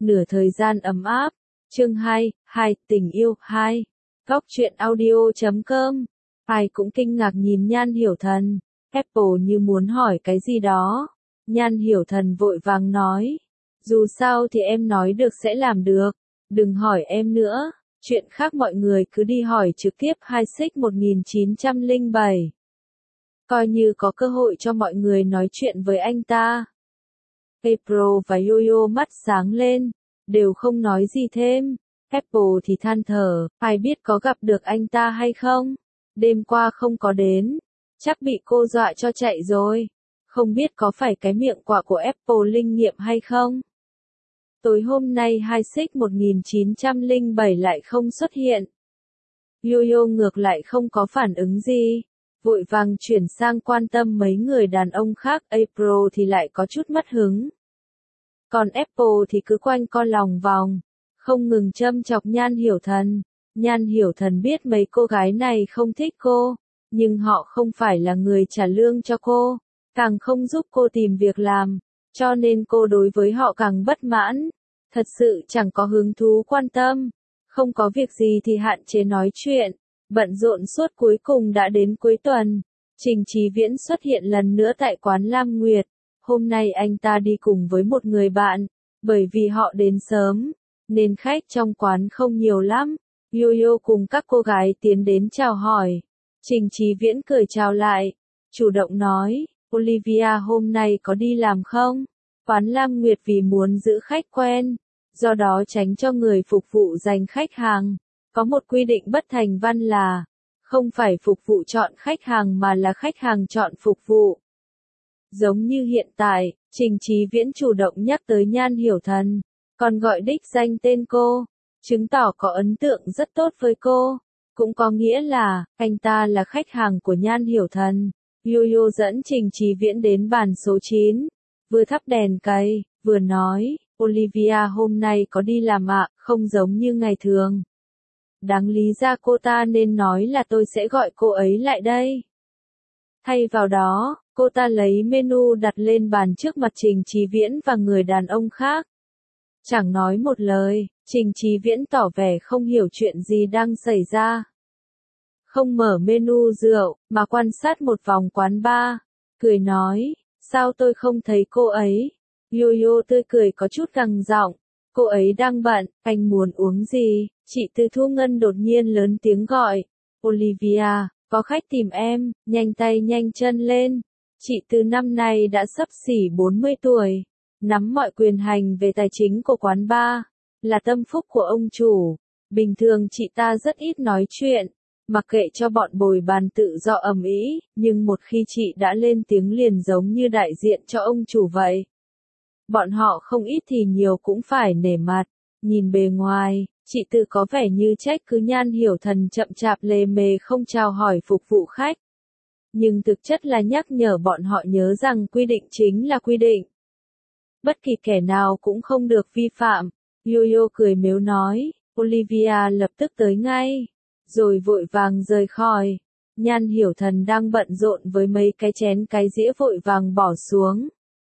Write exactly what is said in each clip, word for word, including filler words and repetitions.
Nửa thời gian ấm áp. Chương hai, hai, tình yêu, hai. Góc truyện audio chấm com. Ai cũng kinh ngạc nhìn Nhan Hiểu Thần. Apple như muốn hỏi cái gì đó. Nhan Hiểu Thần vội vàng nói. Dù sao thì em nói được sẽ làm được. Đừng hỏi em nữa. Chuyện khác mọi người cứ đi hỏi trực tiếp hai xích một nghìn chín trăm lẻ bảy. Coi như có cơ hội cho mọi người nói chuyện với anh ta. April và Yoyo mắt sáng lên, đều không nói gì thêm. Apple thì than thở, ai biết có gặp được anh ta hay không? Đêm qua không có đến, chắc bị cô dọa cho chạy rồi. Không biết có phải cái miệng quạ của Apple linh nghiệm hay không? Tối hôm nay hai xích một nghìn chín trăm lẻ bảy lại không xuất hiện. Yoyo ngược lại không có phản ứng gì. Vội vàng chuyển sang quan tâm mấy người đàn ông khác. April thì lại có chút mất hứng. Còn Apple thì cứ quanh co lòng vòng, không ngừng châm chọc Nhan Hiểu Thần. Nhan Hiểu Thần biết mấy cô gái này không thích cô, nhưng họ không phải là người trả lương cho cô, càng không giúp cô tìm việc làm, cho nên cô đối với họ càng bất mãn. Thật sự chẳng có hứng thú quan tâm, không có việc gì thì hạn chế nói chuyện. Bận rộn suốt cuối cùng đã đến cuối tuần. Trình Chí Viễn xuất hiện lần nữa tại quán Lam Nguyệt. Hôm nay anh ta đi cùng với một người bạn. Bởi vì họ đến sớm, nên khách trong quán không nhiều lắm. Yoyo cùng các cô gái tiến đến chào hỏi. Trình Chí Viễn cười chào lại. Chủ động nói, Olivia hôm nay có đi làm không? Quán Lam Nguyệt vì muốn giữ khách quen, do đó tránh cho người phục vụ giành khách hàng. Có một quy định bất thành văn là, không phải phục vụ chọn khách hàng mà là khách hàng chọn phục vụ. Giống như hiện tại, Trình Chí Viễn chủ động nhắc tới Nhan Hiểu Thần, còn gọi đích danh tên cô, chứng tỏ có ấn tượng rất tốt với cô. Cũng có nghĩa là, anh ta là khách hàng của Nhan Hiểu Thần. Yoyo dẫn Trình Chí Viễn đến bàn số chín, vừa thắp đèn cầy, vừa nói, Olivia hôm nay có đi làm ạ, không giống như ngày thường. Đáng lý ra cô ta nên nói là tôi sẽ gọi cô ấy lại đây. Thay vào đó, cô ta lấy menu đặt lên bàn trước mặt Trình Chí Viễn và người đàn ông khác. Chẳng nói một lời, Trình Chí Viễn tỏ vẻ không hiểu chuyện gì đang xảy ra. Không mở menu rượu, mà quan sát một vòng quán bar. Cười nói, sao tôi không thấy cô ấy? Yoyo tươi cười có chút gằn giọng. Cô ấy đang bận, anh muốn uống gì? Chị Từ Thu Ngân đột nhiên lớn tiếng gọi. Olivia, có khách tìm em, nhanh tay nhanh chân lên. Chị Từ năm nay đã sắp xỉ bốn mươi tuổi, nắm mọi quyền hành về tài chính của quán bar, là tâm phúc của ông chủ. Bình thường chị ta rất ít nói chuyện, mặc kệ cho bọn bồi bàn tự do ầm ĩ, nhưng một khi chị đã lên tiếng liền giống như đại diện cho ông chủ vậy. Bọn họ không ít thì nhiều cũng phải nể mặt. Nhìn bề ngoài, chị Từ có vẻ như trách cứ Nhan Hiểu Thần chậm chạp lề mề không chào hỏi phục vụ khách. Nhưng thực chất là nhắc nhở bọn họ nhớ rằng quy định chính là quy định. Bất kỳ kẻ nào cũng không được vi phạm. Yoyo cười mếu nói, Olivia lập tức tới ngay. Rồi vội vàng rời khỏi. Nhan Hiểu Thần đang bận rộn với mấy cái chén cái dĩa vội vàng bỏ xuống.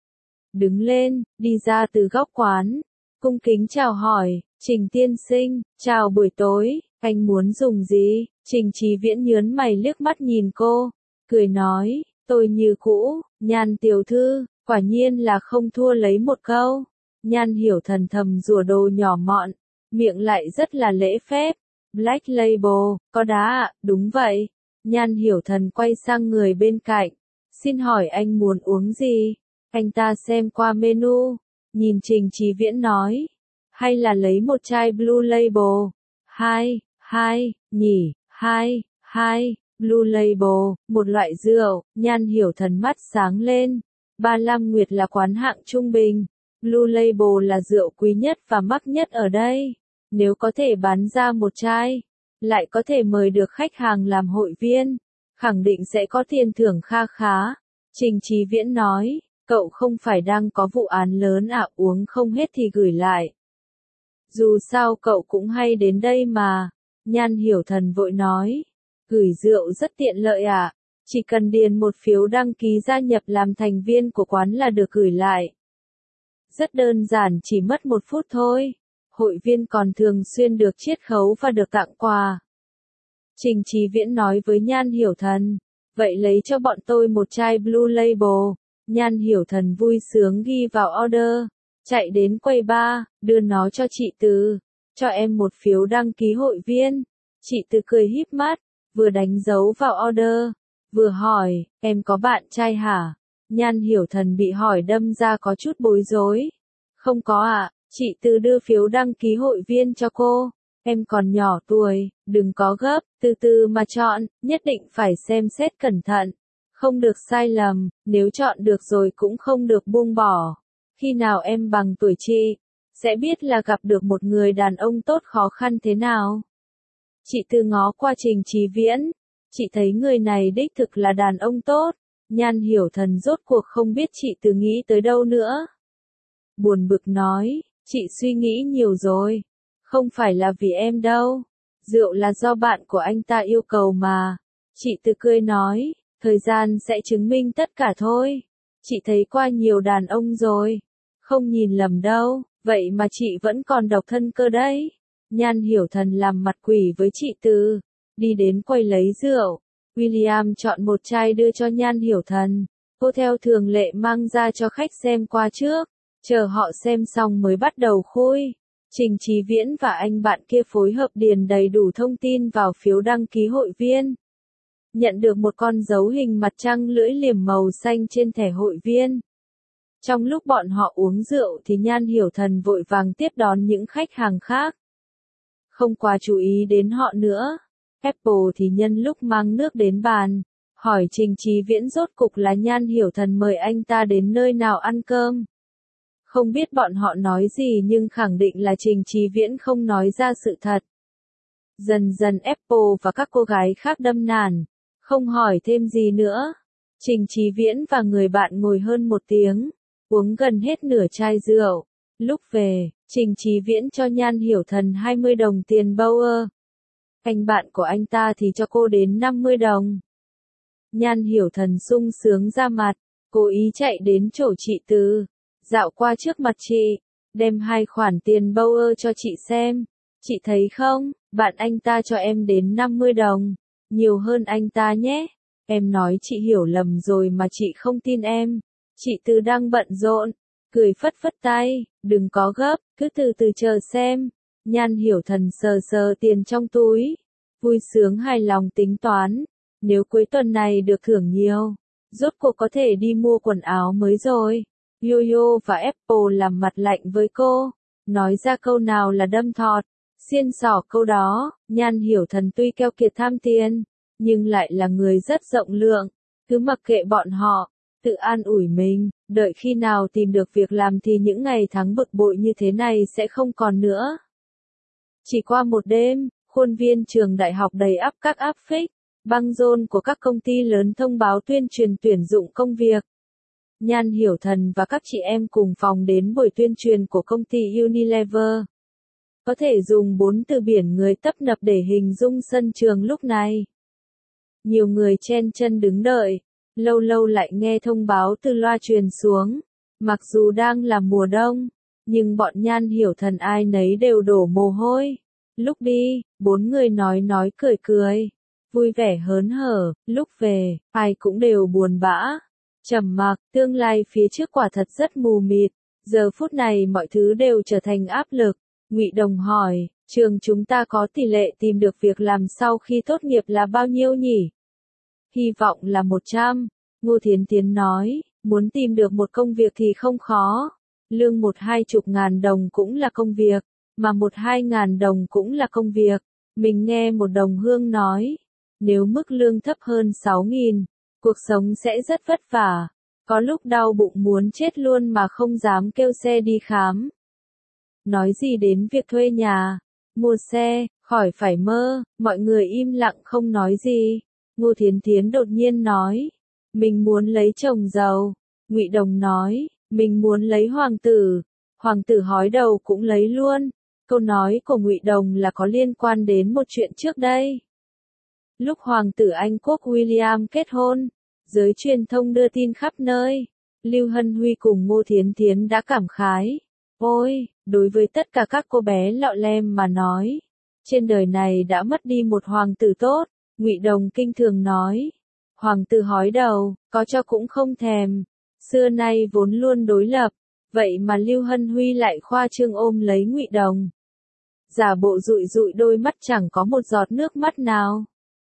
Đứng lên, đi ra từ góc quán. Cung kính chào hỏi, Trình tiên sinh, chào buổi tối, anh muốn dùng gì? Trình Chí Viễn nhớn mày liếc mắt nhìn cô, cười nói, tôi như cũ, Nhan tiểu thư, quả nhiên là không thua lấy một câu. Nhan Hiểu Thần thầm rủa đồ nhỏ mọn, miệng lại rất là lễ phép. Black Label, có đá ạ, đúng vậy. Nhan Hiểu Thần quay sang người bên cạnh, xin hỏi anh muốn uống gì? Anh ta xem qua menu, nhìn Trình Chí Viễn nói, hay là lấy một chai Blue Label? Hai, hai, nhỉ, hai, hai, Blue Label, một loại rượu. Nhan Hiểu Thần mắt sáng lên. Ba Lam Nguyệt là quán hạng trung bình, Blue Label là rượu quý nhất và mắc nhất ở đây. Nếu có thể bán ra một chai, lại có thể mời được khách hàng làm hội viên, khẳng định sẽ có tiền thưởng kha khá. Trình Chí Viễn nói, cậu không phải đang có vụ án lớn à, uống không hết thì gửi lại. Dù sao cậu cũng hay đến đây mà. Nhan Hiểu Thần vội nói, gửi rượu rất tiện lợi à, chỉ cần điền một phiếu đăng ký gia nhập làm thành viên của quán là được gửi lại. Rất đơn giản, chỉ mất một phút thôi. Hội viên còn thường xuyên được chiết khấu và được tặng quà. Trình Chí Viễn nói với Nhan Hiểu Thần, vậy lấy cho bọn tôi một chai Blue Label. Nhan Hiểu Thần vui sướng ghi vào order, chạy đến quầy bar, đưa nó cho chị Từ, cho em một phiếu đăng ký hội viên. Chị Từ cười híp mắt, vừa đánh dấu vào order, vừa hỏi, em có bạn trai hả? Nhan Hiểu Thần bị hỏi đâm ra có chút bối rối. Không có ạ, chị Từ đưa phiếu đăng ký hội viên cho cô. Em còn nhỏ tuổi, đừng có gấp, từ từ mà chọn, nhất định phải xem xét cẩn thận. Không được sai lầm, nếu chọn được rồi cũng không được buông bỏ. Khi nào em bằng tuổi chị, sẽ biết là gặp được một người đàn ông tốt khó khăn thế nào. Chị Từ ngó qua Trình Chí Viễn, chị thấy người này đích thực là đàn ông tốt. Nhan Hiểu Thần rốt cuộc không biết chị Từ nghĩ tới đâu nữa. Buồn bực nói, chị suy nghĩ nhiều rồi. Không phải là vì em đâu. Rượu là do bạn của anh ta yêu cầu mà. Chị Từ cười nói, thời gian sẽ chứng minh tất cả thôi. Chị thấy qua nhiều đàn ông rồi. Không nhìn lầm đâu, vậy mà chị vẫn còn độc thân cơ đấy. Nhan Hiểu Thần làm mặt quỷ với chị Từ, đi đến quầy lấy rượu. William chọn một chai đưa cho Nhan Hiểu Thần. Cô theo thường lệ mang ra cho khách xem qua trước, chờ họ xem xong mới bắt đầu khui. Trình Chí Viễn và anh bạn kia phối hợp điền đầy đủ thông tin vào phiếu đăng ký hội viên. Nhận được một con dấu hình mặt trăng lưỡi liềm màu xanh trên thẻ hội viên. Trong lúc bọn họ uống rượu thì Nhan Hiểu Thần vội vàng tiếp đón những khách hàng khác. Không quá chú ý đến họ nữa. Apple thì nhân lúc mang nước đến bàn, hỏi Trình Chí Viễn rốt cục là Nhan Hiểu Thần mời anh ta đến nơi nào ăn cơm. Không biết bọn họ nói gì nhưng khẳng định là Trình Chí Viễn không nói ra sự thật. Dần dần Apple và các cô gái khác đâm nản, không hỏi thêm gì nữa. Trình Chí Viễn và người bạn ngồi hơn một tiếng, uống gần hết nửa chai rượu. Lúc về, Trình Chí Viễn cho Nhan Hiểu Thần hai mươi đồng tiền Bauer. Anh bạn của anh ta thì cho cô đến năm mươi đồng. Nhan Hiểu Thần sung sướng ra mặt, cố ý chạy đến chỗ chị Từ, dạo qua trước mặt chị, đem hai khoản tiền Bauer cho chị xem. Chị thấy không, bạn anh ta cho em đến năm mươi đồng, nhiều hơn anh ta nhé. Em nói chị hiểu lầm rồi mà chị không tin em. Chị Từ đang bận rộn, cười phất phất tay, đừng có gấp, cứ từ từ chờ xem. Nhan Hiểu Thần sờ sờ tiền trong túi, vui sướng hài lòng tính toán, nếu cuối tuần này được thưởng nhiều, rốt cuộc có thể đi mua quần áo mới rồi. Yo-yo và Apple làm mặt lạnh với cô, nói ra câu nào là đâm thọt, xiên xỏ câu đó. Nhan Hiểu Thần tuy keo kiệt tham tiền, nhưng lại là người rất rộng lượng, cứ mặc kệ bọn họ, tự an ủi mình, đợi khi nào tìm được việc làm thì những ngày tháng bực bội như thế này sẽ không còn nữa. Chỉ qua một đêm, khuôn viên trường đại học đầy ắp các áp phích, băng rôn của các công ty lớn thông báo tuyên truyền tuyển dụng công việc. Nhan Hiểu Thần và các chị em cùng phòng đến buổi tuyên truyền của công ty Unilever. Có thể dùng bốn từ biển người tấp nập để hình dung sân trường lúc này. Nhiều người chen chân đứng đợi, lâu lâu lại nghe thông báo từ loa truyền xuống. Mặc dù đang là mùa đông, nhưng bọn Nhan Hiểu Thần ai nấy đều đổ mồ hôi. Lúc đi, bốn người nói nói cười cười, vui vẻ hớn hở, lúc về, ai cũng đều buồn bã, trầm mặc, tương lai phía trước quả thật rất mù mịt. Giờ phút này mọi thứ đều trở thành áp lực. Ngụy Đồng hỏi, trường chúng ta có tỷ lệ tìm được việc làm sau khi tốt nghiệp là bao nhiêu nhỉ? Hy vọng là một trăm. Ngô Thiến Tiến nói, muốn tìm được một công việc thì không khó. Lương một hai chục ngàn đồng cũng là công việc, mà một hai ngàn đồng cũng là công việc. Mình nghe một đồng hương nói, nếu mức lương thấp hơn sáu nghìn, cuộc sống sẽ rất vất vả. Có lúc đau bụng muốn chết luôn mà không dám kêu xe đi khám. Nói gì đến việc thuê nhà, mua xe, khỏi phải mơ. Mọi người im lặng không nói gì. Ngô Thiến Thiến đột nhiên nói, mình muốn lấy chồng giàu. Ngụy Đồng nói, mình muốn lấy hoàng tử. Hoàng tử hói đầu cũng lấy luôn. Câu nói của Ngụy Đồng là có liên quan đến một chuyện trước đây. Lúc hoàng tử Anh quốc William kết hôn, giới truyền thông đưa tin khắp nơi. Lưu Hân Huy cùng Ngô Thiến Thiến đã cảm khái. Ôi, đối với tất cả các cô bé lọ lem mà nói, trên đời này đã mất đi một hoàng tử tốt, Ngụy Đồng kinh thường nói. Hoàng tử hói đầu, có cho cũng không thèm, xưa nay vốn luôn đối lập, vậy mà Lưu Hân Huy lại khoa trương ôm lấy Ngụy Đồng. Giả bộ dụi dụi đôi mắt chẳng có một giọt nước mắt nào.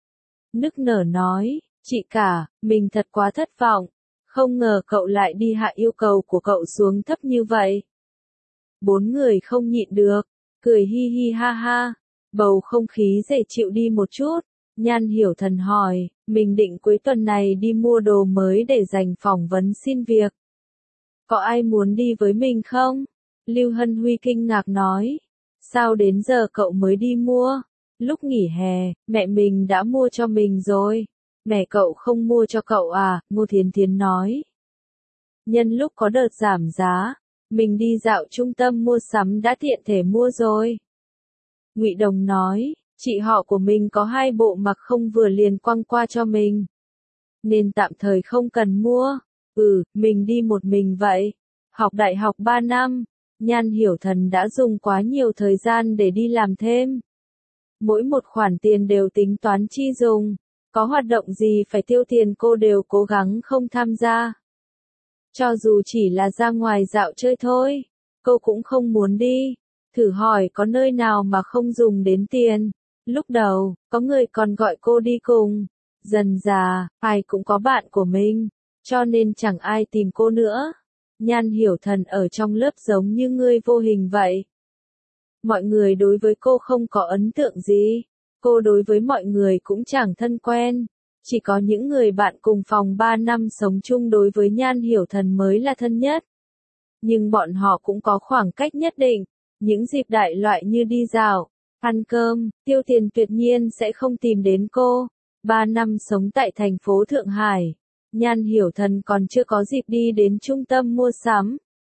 Nức nở nói, chị cả, mình thật quá thất vọng, không ngờ cậu lại đi hạ yêu cầu của cậu xuống thấp như vậy. Bốn người không nhịn được, cười hi hi ha ha, bầu không khí dễ chịu đi một chút. Nhan Hiểu Thần hỏi, mình định cuối tuần này đi mua đồ mới để dành phỏng vấn xin việc. Có ai muốn đi với mình không? Lưu Hân Huy kinh ngạc nói, sao đến giờ cậu mới đi mua? Lúc nghỉ hè, mẹ mình đã mua cho mình rồi. Mẹ cậu không mua cho cậu à? Ngô Thiến Thiến nói. Nhân lúc có đợt giảm giá, mình đi dạo trung tâm mua sắm đã tiện thể mua rồi. Ngụy Đồng nói, chị họ của mình có hai bộ mặc không vừa liền quăng qua cho mình, nên tạm thời không cần mua. Ừ, mình đi một mình vậy. Học đại học ba năm, Nhan Hiểu Thần đã dùng quá nhiều thời gian để đi làm thêm. Mỗi một khoản tiền đều tính toán chi dùng, có hoạt động gì phải tiêu tiền cô đều cố gắng không tham gia. Cho dù chỉ là ra ngoài dạo chơi thôi, cô cũng không muốn đi. Thử hỏi có nơi nào mà không dùng đến tiền. Lúc đầu, có người còn gọi cô đi cùng. Dần dà, ai cũng có bạn của mình, cho nên chẳng ai tìm cô nữa. Nhan Hiểu Thần ở trong lớp giống như người vô hình vậy. Mọi người đối với cô không có ấn tượng gì. Cô đối với mọi người cũng chẳng thân quen. Chỉ có những người bạn cùng phòng ba năm sống chung đối với Nhan Hiểu Thần mới là thân nhất. Nhưng bọn họ cũng có khoảng cách nhất định. Những dịp đại loại như đi dạo, ăn cơm, tiêu tiền tuyệt nhiên sẽ không tìm đến cô. Ba năm sống tại thành phố Thượng Hải, Nhan Hiểu Thần còn chưa có dịp đi đến trung tâm mua sắm.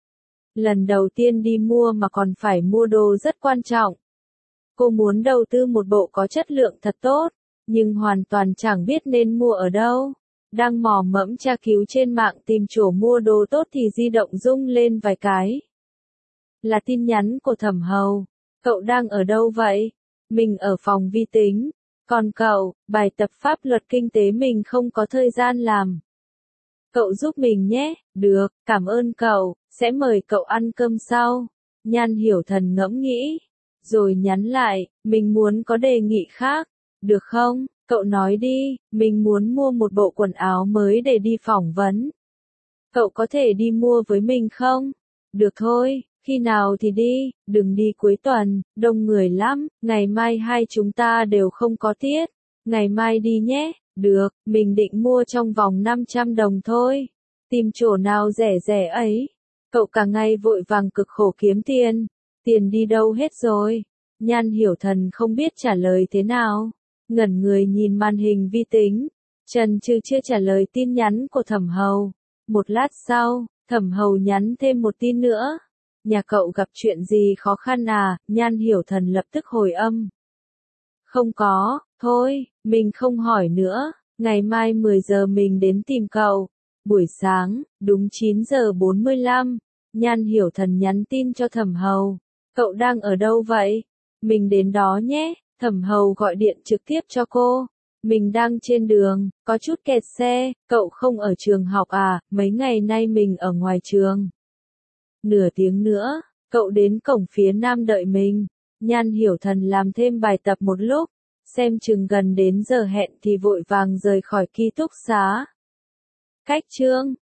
Lần đầu tiên đi mua mà còn phải mua đồ rất quan trọng. Cô muốn đầu tư một bộ có chất lượng thật tốt, nhưng hoàn toàn chẳng biết nên mua ở đâu. Đang mò mẫm tra cứu trên mạng tìm chỗ mua đồ tốt thì di động rung lên vài cái. Là tin nhắn của Thẩm Hầu. Cậu đang ở đâu vậy? Mình ở phòng vi tính. Còn cậu, bài tập pháp luật kinh tế mình không có thời gian làm. Cậu giúp mình nhé. Được, cảm ơn cậu, sẽ mời cậu ăn cơm sau. Nhan Hiểu Thần ngẫm nghĩ, rồi nhắn lại, mình muốn có đề nghị khác. Được không? Cậu nói đi, mình muốn mua một bộ quần áo mới để đi phỏng vấn. Cậu có thể đi mua với mình không? Được thôi, khi nào thì đi, đừng đi cuối tuần, đông người lắm, ngày mai hai chúng ta đều không có tiết. Ngày mai đi nhé, được, mình định mua trong vòng năm trăm đồng thôi. Tìm chỗ nào rẻ rẻ ấy. Cậu cả ngày vội vàng cực khổ kiếm tiền. Tiền đi đâu hết rồi? Nhan Hiểu Thần không biết trả lời thế nào. Ngẩn người nhìn màn hình vi tính. Trần Trừ chưa trả lời tin nhắn của Thẩm Hầu. Một lát sau, Thẩm Hầu nhắn thêm một tin nữa. Nhà cậu gặp chuyện gì khó khăn à? Nhan Hiểu Thần lập tức hồi âm. Không có, thôi, mình không hỏi nữa. Ngày mai mười giờ mình đến tìm cậu. Buổi sáng, đúng chín giờ bốn mươi lăm, Nhan Hiểu Thần nhắn tin cho Thẩm Hầu. Cậu đang ở đâu vậy? Mình đến đó nhé. Thẩm Hầu gọi điện trực tiếp cho cô. Mình đang trên đường, có chút kẹt xe, cậu không ở trường học à? Mấy ngày nay mình ở ngoài trường. Nửa tiếng nữa, cậu đến cổng phía nam đợi mình. Nhan Hiểu Thần làm thêm bài tập một lúc, xem chừng gần đến giờ hẹn thì vội vàng rời khỏi ký túc xá. Cách chương